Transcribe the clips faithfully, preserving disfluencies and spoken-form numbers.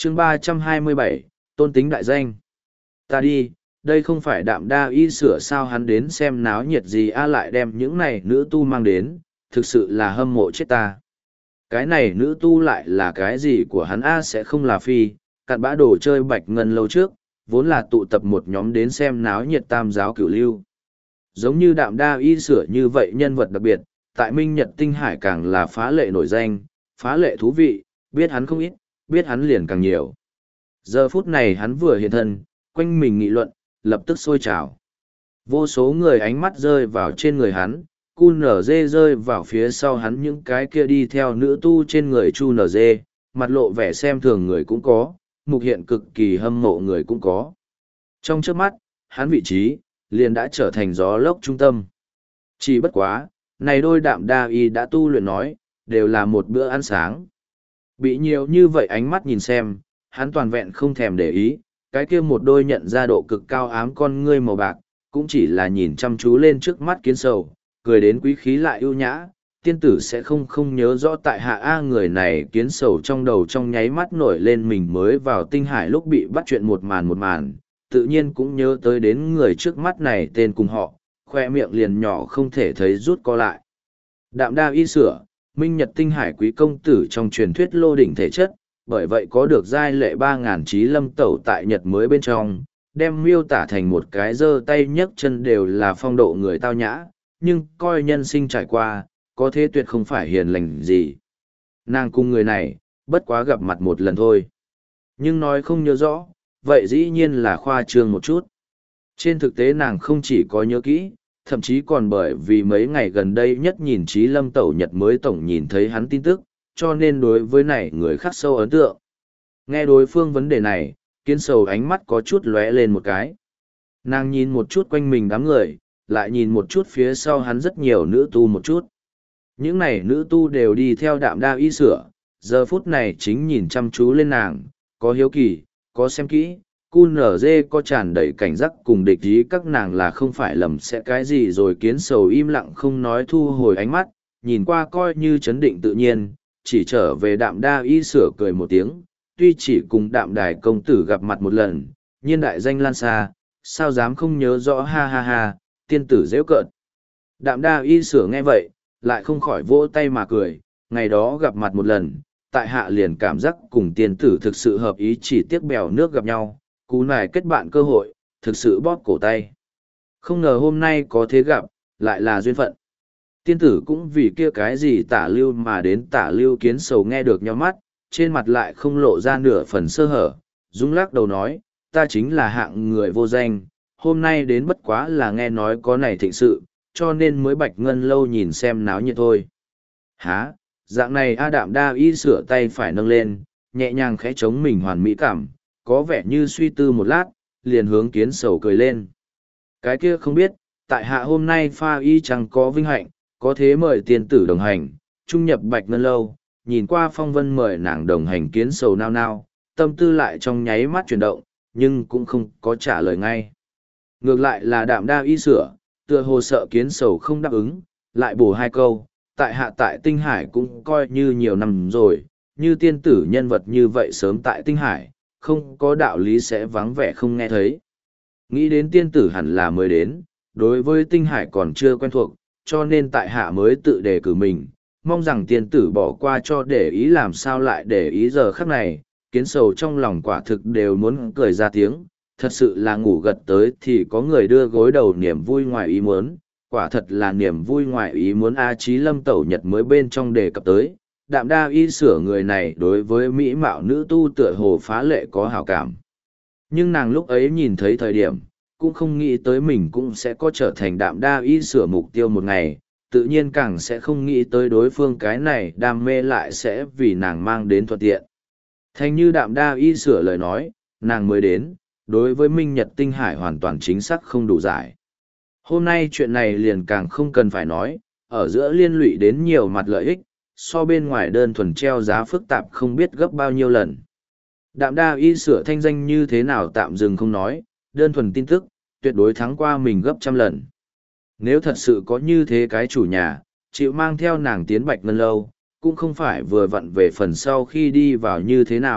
chương ba trăm hai mươi bảy, tôn tính đại danh. Ta đi, đây không phải đạm đa y sửa sao, hắn đến xem náo nhiệt gì a, lại đem những này nữ tu mang đến, thực sự là hâm mộ chết ta. Cái này nữ tu lại là cái gì của hắn a, sẽ không là phi, cặn bã đồ chơi bạch ngân lâu trước, vốn là tụ tập một nhóm đến xem náo nhiệt tam giáo cửu lưu. Giống như đạm đa y sửa như vậy nhân vật đặc biệt, tại Minh Nhật Tinh Hải càng là phá lệ nổi danh, phá lệ thú vị, biết hắn không ít, biết hắn liền càng nhiều. Giờ phút này hắn vừa hiện thân, quanh mình nghị luận, lập tức sôi trào. Vô số người ánh mắt rơi vào trên người hắn, cu nở dê rơi vào phía sau hắn, những cái kia đi theo nữ tu trên người chu nở dê, mặt lộ vẻ xem thường người cũng có, mục hiện cực kỳ hâm mộ người cũng có. Trong trước mắt, hắn vị trí, liền đã trở thành gió lốc trung tâm. Chỉ bất quá, này đôi đạm đa y đã tu luyện nói, đều là một bữa ăn sáng. Bị nhiều như vậy ánh mắt nhìn xem, hắn toàn vẹn không thèm để ý, cái kia một đôi nhận ra độ cực cao ám con ngươi màu bạc, cũng chỉ là nhìn chăm chú lên trước mắt kiến sầu, cười đến quý khí lại ưu nhã, tiên tử sẽ không không nhớ rõ tại hạ A. Người này kiến sầu trong đầu trong nháy mắt nổi lên mình mới vào tinh hải lúc bị bắt chuyện một màn một màn, tự nhiên cũng nhớ tới đến người trước mắt này tên cùng họ, khoe miệng liền nhỏ không thể thấy rút co lại. Đạm đa y sửa, Minh Nhật Tinh Hải quý công tử trong truyền thuyết lô đỉnh thể chất, bởi vậy có được giai lệ ba ngàn trí lâm tẩu tại Nhật mới bên trong, đem miêu tả thành một cái giơ tay nhấc chân đều là phong độ người tao nhã, nhưng coi nhân sinh trải qua, có thế tuyệt không phải hiền lành gì. Nàng cùng người này, bất quá gặp mặt một lần thôi. Nhưng nói không nhớ rõ, vậy dĩ nhiên là khoa trương một chút. Trên thực tế nàng không chỉ có nhớ kỹ, thậm chí còn bởi vì mấy ngày gần đây nhất nhìn trí lâm tẩu Nhật mới tổng nhìn thấy hắn tin tức, cho nên đối với này người khắc sâu ấn tượng. Nghe đối phương vấn đề này, kiến sầu ánh mắt có chút lóe lên một cái. Nàng nhìn một chút quanh mình đám người, lại nhìn một chút phía sau hắn rất nhiều nữ tu một chút. Những này nữ tu đều đi theo đạm đa y sửa, giờ phút này chính nhìn chăm chú lên nàng, có hiếu kỳ, có xem kỹ, cu nở dê có tràn đầy cảnh giác cùng địch ý các nàng là không phải lầm sẽ cái gì rồi. Kiến sầu im lặng không nói, thu hồi ánh mắt, nhìn qua coi như chấn định tự nhiên, chỉ trở về đạm đa y sửa cười một tiếng, tuy chỉ cùng đạm đài công tử gặp mặt một lần, nhiên đại danh lan xa, sao dám không nhớ rõ, ha ha ha, tiên tử dễ cợt. Đạm đa y sửa nghe vậy, lại không khỏi vỗ tay mà cười, ngày đó gặp mặt một lần, tại hạ liền cảm giác cùng tiên tử thực sự hợp ý, chỉ tiếc bèo nước gặp nhau, cú này kết bạn cơ hội, thực sự bóp cổ tay. Không ngờ hôm nay có thế gặp, lại là duyên phận. Tiên tử cũng vì kia cái gì tả lưu mà đến. Tả lưu kiến sầu nghe được nhau mắt, trên mặt lại không lộ ra nửa phần sơ hở, rung lắc đầu nói, ta chính là hạng người vô danh, hôm nay đến bất quá là nghe nói có này thịnh sự, cho nên mới bạch ngân lâu nhìn xem náo nhiệt thôi. Hả, dạng này A. Đạm đa y sửa tay phải nâng lên, nhẹ nhàng khẽ chống mình hoàn mỹ cảm, có vẻ như suy tư một lát, liền hướng kiến sầu cười lên. Cái kia không biết, tại hạ hôm nay pha y chẳng có vinh hạnh, có thế mời tiên tử đồng hành, trung nhập bạch ngân lâu, nhìn qua phong vân mời nàng đồng hành. Kiến sầu nao nao, tâm tư lại trong nháy mắt chuyển động, nhưng cũng không có trả lời ngay. Ngược lại là đạm đa y sửa, tựa hồ sợ kiến sầu không đáp ứng, lại bổ hai câu, tại hạ tại Tinh Hải cũng coi như nhiều năm rồi, như tiên tử nhân vật như vậy sớm tại Tinh Hải, không có đạo lý sẽ vắng vẻ không nghe thấy. Nghĩ đến tiên tử hẳn là mới đến, đối với Tinh Hải còn chưa quen thuộc, cho nên tại hạ mới tự đề cử mình, mong rằng tiên tử bỏ qua cho để ý. Làm sao lại để ý giờ khắc này, kiến sầu trong lòng quả thực đều muốn cười ra tiếng, thật sự là ngủ gật tới thì có người đưa gối đầu, niềm vui ngoài ý muốn, quả thật là niềm vui ngoài ý muốn. A. Chí lâm tẩu Nhật mới bên trong đề cập tới, đạm đa y sửa người này đối với mỹ mạo nữ tu tựa hồ phá lệ có hảo cảm. Nhưng nàng lúc ấy nhìn thấy thời điểm, cũng không nghĩ tới mình cũng sẽ có trở thành đạm đa y sửa mục tiêu một ngày, tự nhiên càng sẽ không nghĩ tới đối phương cái này đam mê lại sẽ vì nàng mang đến thuận tiện. Thành như đạm đa y sửa lời nói, nàng mới đến, đối với Minh Nhật Tinh Hải hoàn toàn chính xác không đủ giải. Hôm nay chuyện này liền càng không cần phải nói, ở giữa liên lụy đến nhiều mặt lợi ích, so bên ngoài đơn thuần treo giá phức tạp không biết gấp bao nhiêu lần. Đạm đa y sửa thanh danh như thế nào tạm dừng không nói, đơn thuần tin tức, tuyệt đối thắng qua mình gấp trăm lần. Nếu thật sự có như thế cái chủ nhà, chịu mang theo nàng tiến bạch ngân lâu, cũng không phải vừa vặn về phần sau khi đi vào như thế nào,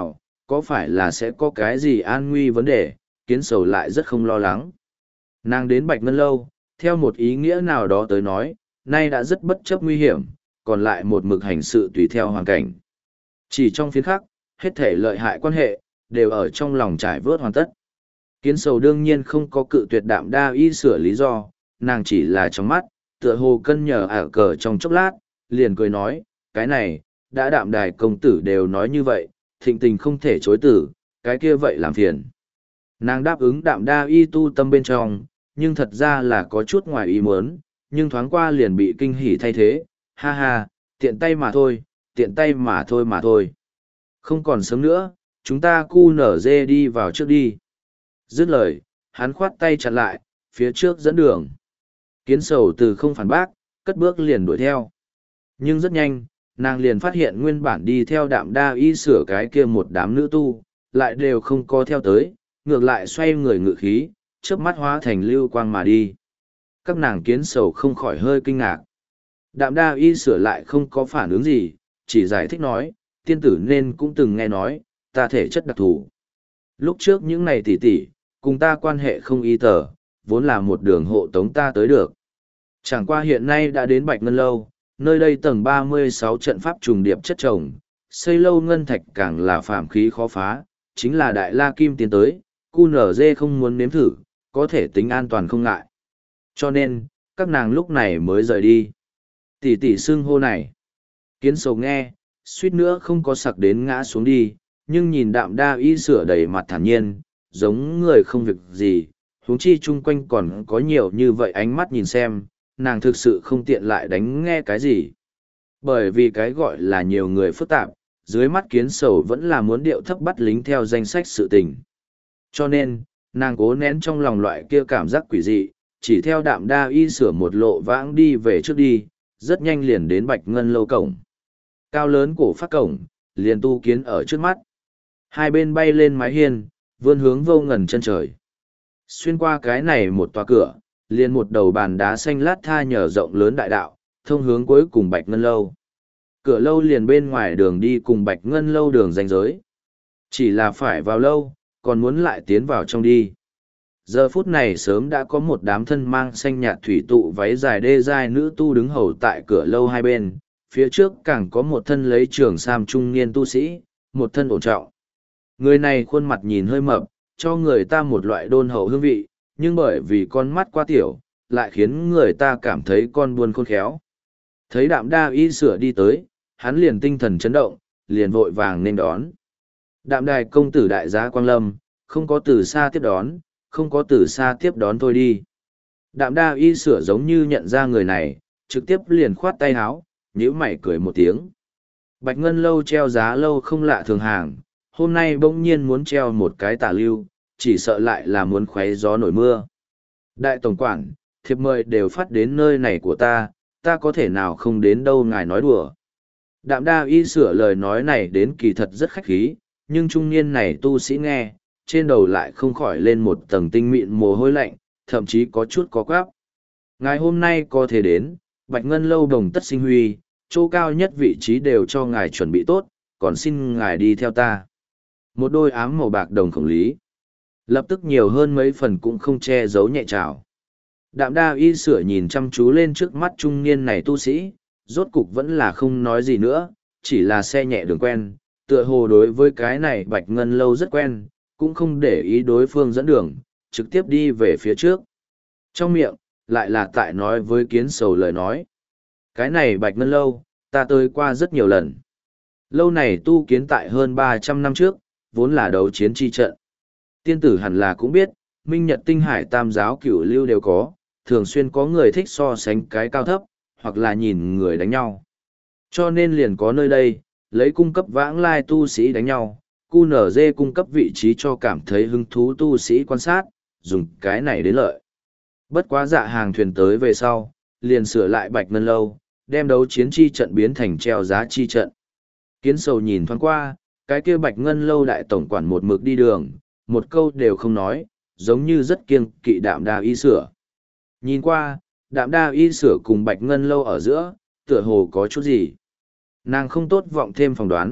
có phải là sẽ có cái gì an nguy vấn đề, kiến sầu lại rất không lo lắng. Nàng đến Bạch Ngân Lâu, theo một ý nghĩa nào đó tới nói, nay đã rất bất chấp nguy hiểm, còn lại một mực hành sự tùy theo hoàn cảnh. Chỉ trong phiến khắc, hết thể lợi hại quan hệ, đều ở trong lòng trải vớt hoàn tất. Kiến sầu đương nhiên không có cự tuyệt đạm đa y sửa lý do, nàng chỉ là trong mắt, tựa hồ cân nhờ ả cờ trong chốc lát, liền cười nói, cái này, đã đạm đài công tử đều nói như vậy, thịnh tình không thể chối tử, cái kia vậy làm phiền. Nàng đáp ứng đạm đa y tu tâm bên trong, nhưng thật ra là có chút ngoài ý muốn, nhưng thoáng qua liền bị kinh hỉ thay thế, ha ha, tiện tay mà thôi, tiện tay mà thôi mà thôi. Không còn sớm nữa, chúng ta cu nở dê đi vào trước đi. Dứt lời, hắn khoát tay chặn lại, phía trước dẫn đường. Kiến sầu từ không phản bác, cất bước liền đuổi theo. Nhưng rất nhanh, nàng liền phát hiện nguyên bản đi theo đạm đa y sửa cái kia một đám nữ tu, lại đều không có theo tới, ngược lại xoay người ngự khí, chớp mắt hóa thành lưu quang mà đi. Các nàng kiến sầu không khỏi hơi kinh ngạc. Đạm đa y sửa lại không có phản ứng gì, chỉ giải thích nói, tiên tử nên cũng từng nghe nói, ta thể chất đặc thù. Lúc trước những ngày tỉ tỉ, cùng ta quan hệ không y tờ, vốn là một đường hộ tống ta tới được. Chẳng qua hiện nay đã đến Bạch Ngân Lâu, nơi đây tầng ba mươi sáu trận pháp trùng điệp chất chồng, xây lâu ngân thạch càng là phàm khí khó phá, chính là đại la kim tiến tới, cu nở dê không muốn nếm thử, có thể tính an toàn không ngại. Cho nên, các nàng lúc này mới rời đi. Tỷ tỷ xưng hô này. Kiến sầu nghe, suýt nữa không có sặc đến ngã xuống đi, nhưng nhìn đạm đa y sửa đầy mặt thản nhiên, giống người không việc gì, huống chi chung quanh còn có nhiều như vậy ánh mắt nhìn xem, nàng thực sự không tiện lại đánh nghe cái gì. Bởi vì cái gọi là nhiều người phức tạp, dưới mắt kiến sầu vẫn là muốn điệu thấp bắt lính theo danh sách sự tình. Cho nên, nàng cố nén trong lòng loại kia cảm giác quỷ dị, chỉ theo đạm đa y sửa một lộ vãng đi về trước đi, rất nhanh liền đến Bạch Ngân Lâu cổng. Cao lớn cổ phát cổng, liền tu kiến ở trước mắt. Hai bên bay lên mái hiên, vươn hướng vô ngần chân trời. Xuyên qua cái này một tòa cửa, liền một đầu bàn đá xanh lát tha nhờ rộng lớn đại đạo, thông hướng cuối cùng Bạch Ngân Lâu. Cửa lâu liền bên ngoài đường đi cùng Bạch Ngân Lâu đường ranh giới. Chỉ là phải vào lâu, còn muốn lại tiến vào trong đi. Giờ phút này sớm đã có một đám thân mang xanh nhạt thủy tụ váy dài đê dai nữ tu đứng hầu tại cửa lâu hai bên, phía trước càng có một thân lấy trường sam trung niên tu sĩ, một thân ổn trọng. Người này khuôn mặt nhìn hơi mập, cho người ta một loại đôn hậu hương vị, nhưng bởi vì con mắt quá tiểu, lại khiến người ta cảm thấy con buôn khôn khéo. Thấy đạm đa y sửa đi tới, hắn liền tinh thần chấn động, liền vội vàng nên đón. Đạm đài công tử đại gia Quang Lâm, không có từ xa tiếp đón, không có từ xa tiếp đón tôi đi. Đạm đa y sửa giống như nhận ra người này, trực tiếp liền khoát tay háo, nhíu mày cười một tiếng. Bạch Ngân Lâu treo giá lâu không lạ thường hàng, hôm nay bỗng nhiên muốn treo một cái tả lưu, chỉ sợ lại là muốn khoé gió nổi mưa. Đại tổng quản, thiệp mời đều phát đến nơi này của ta, ta có thể nào không đến đâu ngài nói đùa. Đạm đa y sửa lời nói này đến kỳ thật rất khách khí, nhưng trung niên này tu sĩ nghe, trên đầu lại không khỏi lên một tầng tinh mịn mồ hôi lạnh, thậm chí có chút có quáp. Ngài hôm nay có thể đến, Bạch Ngân Lâu đồng tất sinh huy, chỗ cao nhất vị trí đều cho ngài chuẩn bị tốt, còn xin ngài đi theo ta. Một đôi ám màu bạc đồng khổng lý. Lập tức nhiều hơn mấy phần cũng không che giấu nhẹ trào. Đạm đa y sửa nhìn chăm chú lên trước mắt trung niên này tu sĩ, rốt cục vẫn là không nói gì nữa, chỉ là xe nhẹ đường quen, tựa hồ đối với cái này Bạch Ngân Lâu rất quen, cũng không để ý đối phương dẫn đường, trực tiếp đi về phía trước. Trong miệng, lại là tại nói với kiến sầu lời nói. Cái này Bạch Ngân Lâu, ta tới qua rất nhiều lần. Lâu này tu kiến tại hơn ba trăm năm trước, vốn là đấu chiến chi trận. Tiên tử hẳn là cũng biết, Minh Nhật Tinh Hải Tam giáo cửu lưu đều có, thường xuyên có người thích so sánh cái cao thấp, hoặc là nhìn người đánh nhau. Cho nên liền có nơi đây, lấy cung cấp vãng lai tu sĩ đánh nhau, cu nở dê cung cấp vị trí cho cảm thấy hứng thú tu sĩ quan sát, dùng cái này đến lợi. Bất quá dạ hàng thuyền tới về sau, liền sửa lại Bạch Ngân Lâu, đem đấu chiến chi trận biến thành treo giá chi trận. Kiến sầu nhìn thoáng qua, cái kia Bạch Ngân Lâu đại tổng quản một mực đi đường, một câu đều không nói, giống như rất kiêng kỵ đạm đa y sửa. Nhìn qua, đạm đa y sửa cùng Bạch Ngân Lâu ở giữa, tựa hồ có chút gì. Nàng không tốt vọng thêm phỏng đoán,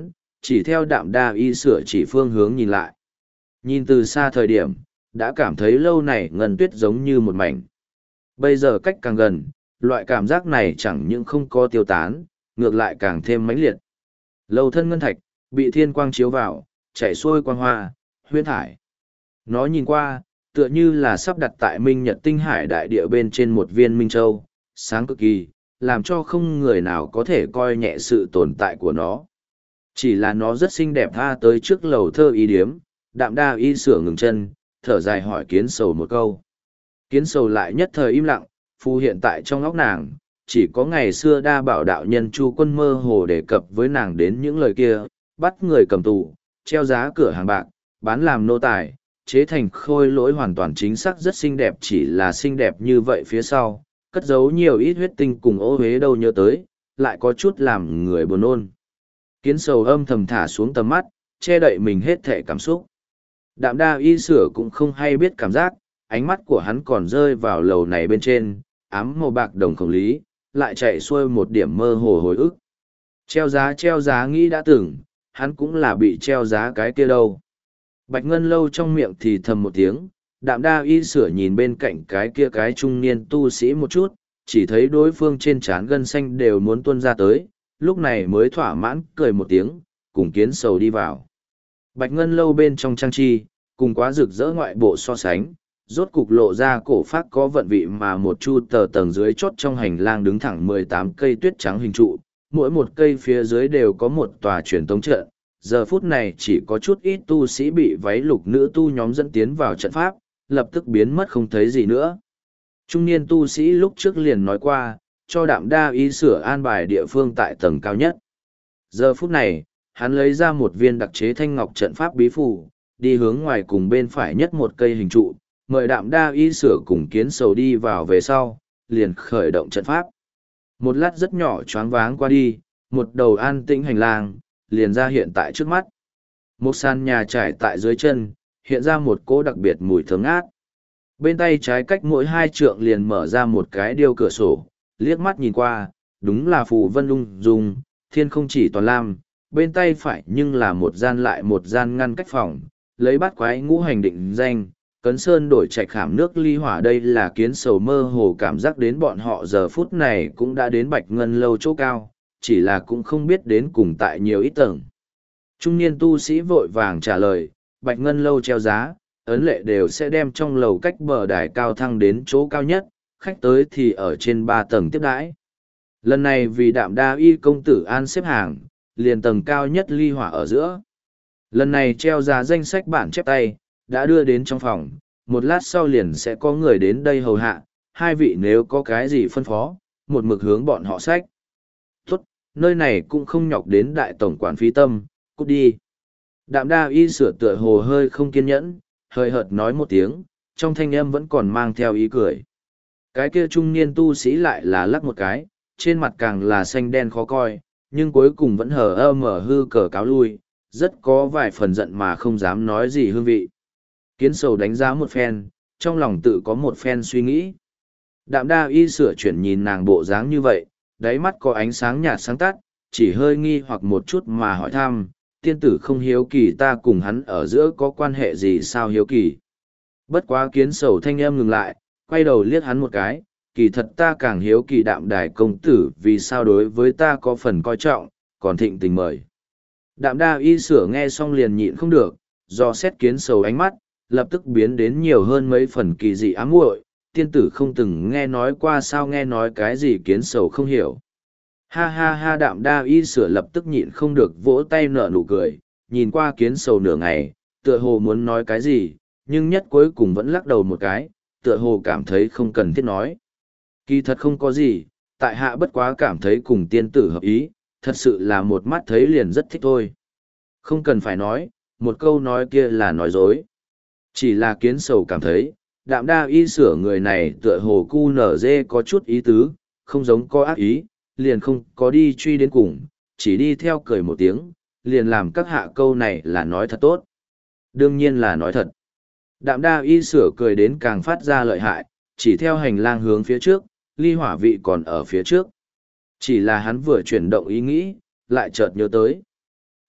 chỉ theo đạm đa y sửa chỉ phương hướng nhìn lại. Nhìn từ xa thời điểm, đã cảm thấy lâu này ngân tuyết giống như một mảnh. Bây giờ cách càng gần, loại cảm giác này chẳng những không có tiêu tán, ngược lại càng thêm mãnh liệt. Lâu thân ngân thạch, bị thiên quang chiếu vào, chảy xuôi quang hoa, huyễn thải. Nó nhìn qua, tựa như là sắp đặt tại Minh Nhật Tinh Hải đại địa bên trên một viên Minh Châu, sáng cực kỳ, làm cho không người nào có thể coi nhẹ sự tồn tại của nó. Chỉ là nó rất xinh đẹp tha tới trước lầu thơ y điếm, đạm đa y sửa ngừng chân, thở dài hỏi kiến sầu một câu. Kiến sầu lại nhất thời im lặng, phù hiện tại trong óc nàng, chỉ có ngày xưa đa bảo đạo nhân Chu Quân mơ hồ đề cập với nàng đến những lời kia, bắt người cầm tù, treo giá cửa hàng bạc, bán làm nô tài, chế thành khôi lỗi hoàn toàn chính xác rất xinh đẹp, chỉ là xinh đẹp như vậy phía sau, cất giấu nhiều ít huyết tinh cùng ô huế đâu nhớ tới, lại có chút làm người buồn nôn. Kiến sầu âm thầm thả xuống tầm mắt, che đậy mình hết thể cảm xúc. Đạm đa y sửa cũng không hay biết cảm giác, ánh mắt của hắn còn rơi vào lầu này bên trên, ám màu bạc đồng khổng lý, lại chạy xuôi một điểm mơ hồ hồi ức. Treo giá treo giá nghĩ đã từng, hắn cũng là bị treo giá cái kia đâu. Bạch Ngân Lâu trong miệng thì thầm một tiếng, đạm đa y sửa nhìn bên cạnh cái kia cái trung niên tu sĩ một chút, chỉ thấy đối phương trên trán gân xanh đều muốn tuôn ra tới, lúc này mới thỏa mãn cười một tiếng, cùng kiến sầu đi vào. Bạch Ngân Lâu bên trong trang trí, cùng quá rực rỡ ngoại bộ so sánh, rốt cục lộ ra cổ phác có vận vị mà một chu tờ tầng dưới chốt trong hành lang đứng thẳng mười tám cây tuyết trắng hình trụ, mỗi một cây phía dưới đều có một tòa truyền tống trận. Giờ phút này chỉ có chút ít tu sĩ bị váy lục nữ tu nhóm dẫn tiến vào trận pháp, lập tức biến mất không thấy gì nữa. Trung niên tu sĩ lúc trước liền nói qua, cho đạm đa y sửa an bài địa phương tại tầng cao nhất. Giờ phút này, hắn lấy ra một viên đặc chế thanh ngọc trận pháp bí phù, đi hướng ngoài cùng bên phải nhất một cây hình trụ, mời đạm đa y sửa cùng kiến sầu đi vào về sau, liền khởi động trận pháp. Một lát rất nhỏ choáng váng qua đi, một đầu an tĩnh hành lang, liền ra hiện tại trước mắt. Một sàn nhà trải tại dưới chân, hiện ra một cỗ đặc biệt mùi thơm ngát. Bên tay trái cách mỗi hai trượng liền mở ra một cái điêu cửa sổ, liếc mắt nhìn qua, đúng là phù vân lung dung, thiên không chỉ toàn lam, bên tay phải nhưng là một gian lại một gian ngăn cách phòng, lấy bát quái ngũ hành định danh, cấn sơn đổi trạch khảm nước ly hỏa. Đây là kiến sầu mơ hồ cảm giác đến bọn họ giờ phút này cũng đã đến Bạch Ngân Lâu chỗ cao, chỉ là cũng không biết đến cùng tại nhiều ít tầng. Trung niên tu sĩ vội vàng trả lời, Bạch Ngân Lâu treo giá, ấn lệ đều sẽ đem trong lầu cách bờ đài cao thăng đến chỗ cao nhất, khách tới thì ở trên ba tầng tiếp đãi. Lần này vì đạm đa y công tử an xếp hàng, liền tầng cao nhất ly hỏa ở giữa. Lần này treo giá danh sách bản chép tay, đã đưa đến trong phòng, một lát sau liền sẽ có người đến đây hầu hạ, hai vị nếu có cái gì phân phó, một mực hướng bọn họ sách. Tốt, nơi này cũng không nhọc đến đại tổng quản phí tâm, cút đi. Đạm đa y sửa tựa hồ hơi không kiên nhẫn, hơi hợt nói một tiếng, trong thanh âm vẫn còn mang theo ý cười. Cái kia trung niên tu sĩ lại là lắc một cái, trên mặt càng là xanh đen khó coi, nhưng cuối cùng vẫn hờ ơ mở hư cờ cáo lui, rất có vài phần giận mà không dám nói gì hương vị. Kiến sầu đánh giá một phen, trong lòng tự có một phen suy nghĩ. Đạm đa y sửa chuyển nhìn nàng bộ dáng như vậy, đáy mắt có ánh sáng nhạt sáng tắt, chỉ hơi nghi hoặc một chút mà hỏi thăm, tiên tử không hiếu kỳ ta cùng hắn ở giữa có quan hệ gì sao hiếu kỳ. Bất quá kiến sầu thanh âm ngừng lại, quay đầu liếc hắn một cái, kỳ thật ta càng hiếu kỳ đạm đài công tử vì sao đối với ta có phần coi trọng, còn thịnh tình mời. Đạm đa y sửa nghe xong liền nhịn không được, do xét kiến sầu ánh mắt, lập tức biến đến nhiều hơn mấy phần kỳ dị ám muội. Tiên tử không từng nghe nói qua sao nghe nói cái gì kiến sầu không hiểu. Ha ha ha đạm đa y sửa lập tức nhịn không được vỗ tay nở nụ cười, nhìn qua kiến sầu nửa ngày, tựa hồ muốn nói cái gì, nhưng nhất cuối cùng vẫn lắc đầu một cái, tựa hồ cảm thấy không cần thiết nói. Kỳ thật không có gì, tại hạ bất quá cảm thấy cùng tiên tử hợp ý, thật sự là một mắt thấy liền rất thích thôi. Không cần phải nói, một câu nói kia là nói dối. Chỉ là kiến sầu cảm thấy, đạm đa y sửa người này tựa hồ cu nở dê có chút ý tứ, không giống có ác ý, liền không có đi truy đến cùng, chỉ đi theo cười một tiếng, liền làm các hạ câu này là nói thật tốt. Đương nhiên là nói thật. Đạm đa y sửa cười đến càng phát ra lợi hại, chỉ theo hành lang hướng phía trước, ly hỏa vị còn ở phía trước. Chỉ là hắn vừa chuyển động ý nghĩ, lại chợt nhớ tới.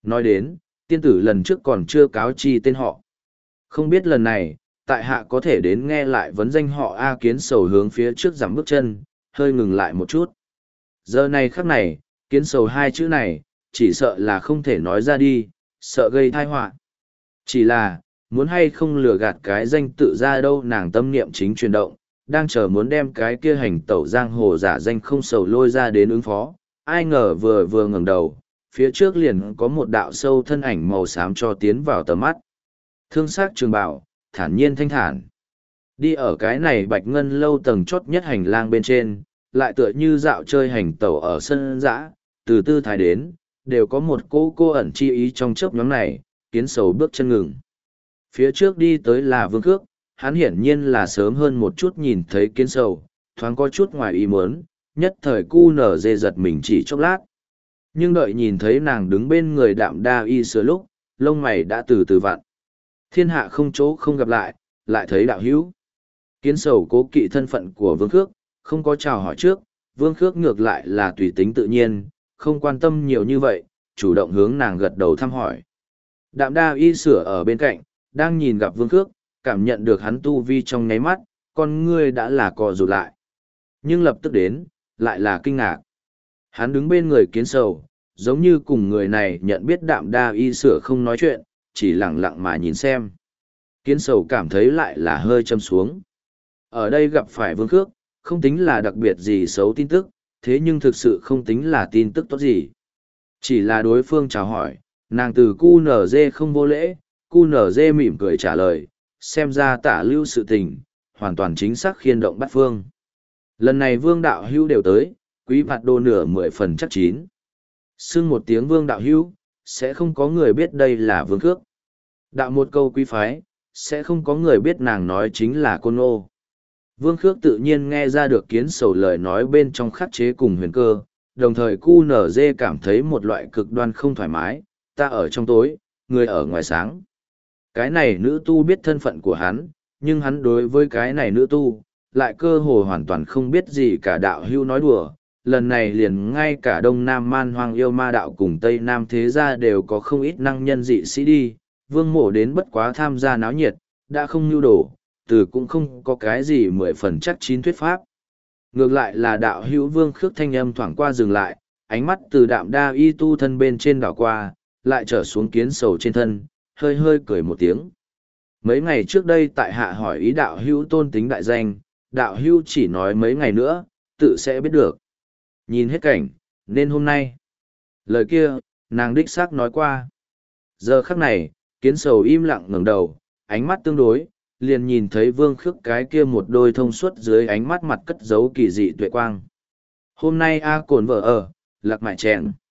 Nói đến, tiên tử lần trước còn chưa cáo chi tên họ. Không biết lần này, tại hạ có thể đến nghe lại vấn danh họ A Kiến Sầu hướng phía trước giảm bước chân, hơi ngừng lại một chút. Giờ này khắc này, Kiến Sầu hai chữ này, chỉ sợ là không thể nói ra đi, sợ gây tai họa. Chỉ là, muốn hay không lừa gạt cái danh tự ra đâu nàng tâm niệm chính chuyển động, đang chờ muốn đem cái kia hành tẩu giang hồ giả danh không sầu lôi ra đến ứng phó. Ai ngờ vừa vừa ngẩng đầu, phía trước liền có một đạo sâu thân ảnh màu xám cho tiến vào tầm mắt. Thương sắc trường bảo, thản nhiên thanh thản. Đi ở cái này bạch ngân lâu tầng chót nhất hành lang bên trên, lại tựa như dạo chơi hành tẩu ở sân dã, từ tư thái đến, đều có một cô cô ẩn chi ý trong chớp nhóm này, Kiến Sầu bước chân ngừng. Phía trước đi tới là Vương Khước, hắn hiển nhiên là sớm hơn một chút nhìn thấy Kiến Sầu, thoáng có chút ngoài ý muốn, nhất thời cu nở dê giật mình chỉ chốc lát. Nhưng đợi nhìn thấy nàng đứng bên người đạm đa y sửa lúc, lông mày đã từ từ vặn. Thiên hạ không chỗ không gặp lại, lại thấy đạo hữu. Kiến Sầu cố kỵ thân phận của Vương Khước, không có chào hỏi trước, Vương Khước ngược lại là tùy tính tự nhiên, không quan tâm nhiều như vậy, chủ động hướng nàng gật đầu thăm hỏi. Đạm đa y sửa ở bên cạnh, đang nhìn gặp Vương Khước, cảm nhận được hắn tu vi trong nháy mắt, con ngươi đã là co rụt lại. Nhưng lập tức đến, lại là kinh ngạc. Hắn đứng bên người Kiến Sầu, giống như cùng người này nhận biết đạm đa y sửa không nói chuyện, chỉ lặng lặng mà nhìn xem. Kiến Sầu cảm thấy lại là hơi châm xuống. Ở đây gặp phải Vương Khước, không tính là đặc biệt gì xấu tin tức, thế nhưng thực sự không tính là tin tức tốt gì. Chỉ là đối phương chào hỏi, nàng từ cu nở dê không vô lễ, cu nở dê mỉm cười trả lời, xem ra tả lưu sự tình, hoàn toàn chính xác khiên động bắt phương. Lần này Vương đạo hữu đều tới, quý phạt đô nửa mười phần chắc chín. Xưng một tiếng Vương đạo hữu, sẽ không có người biết đây là Vương Khước. Đạo một câu quý phái, sẽ không có người biết nàng nói chính là Côn Ngô. Vương Khước tự nhiên nghe ra được Kiến Sầu lời nói bên trong khắc chế cùng huyền cơ, đồng thời cu nở dê cảm thấy một loại cực đoan không thoải mái, ta ở trong tối, người ở ngoài sáng. Cái này nữ tu biết thân phận của hắn, nhưng hắn đối với cái này nữ tu, lại cơ hồ hoàn toàn không biết gì cả đạo hưu nói đùa. Lần này liền ngay cả Đông Nam Man Hoang Yêu Ma Đạo cùng Tây Nam Thế Gia đều có không ít năng nhân dị sĩ đi, Vương Mộ đến bất quá tham gia náo nhiệt, đã không nhu đổ, từ cũng không có cái gì mười phần chắc chín thuyết pháp. Ngược lại là đạo hữu Vương Khước thanh âm thoảng qua dừng lại, ánh mắt từ đạm đa y tu thân bên trên đảo qua, lại trở xuống Kiến Sầu trên thân, hơi hơi cười một tiếng. Mấy ngày trước đây tại hạ hỏi ý đạo hữu tôn tính đại danh, đạo hữu chỉ nói mấy ngày nữa, tự sẽ biết được. Nhìn hết cảnh, nên hôm nay. Lời kia, nàng đích xác nói qua. Giờ khắc này, Kiến Sầu im lặng ngẩng đầu, ánh mắt tương đối, liền nhìn thấy Vương Khước cái kia một đôi thông suốt dưới ánh mắt mặt cất giấu kỳ dị tuệ quang. Hôm nay A Cồn vợ ở, lạc mại chèn.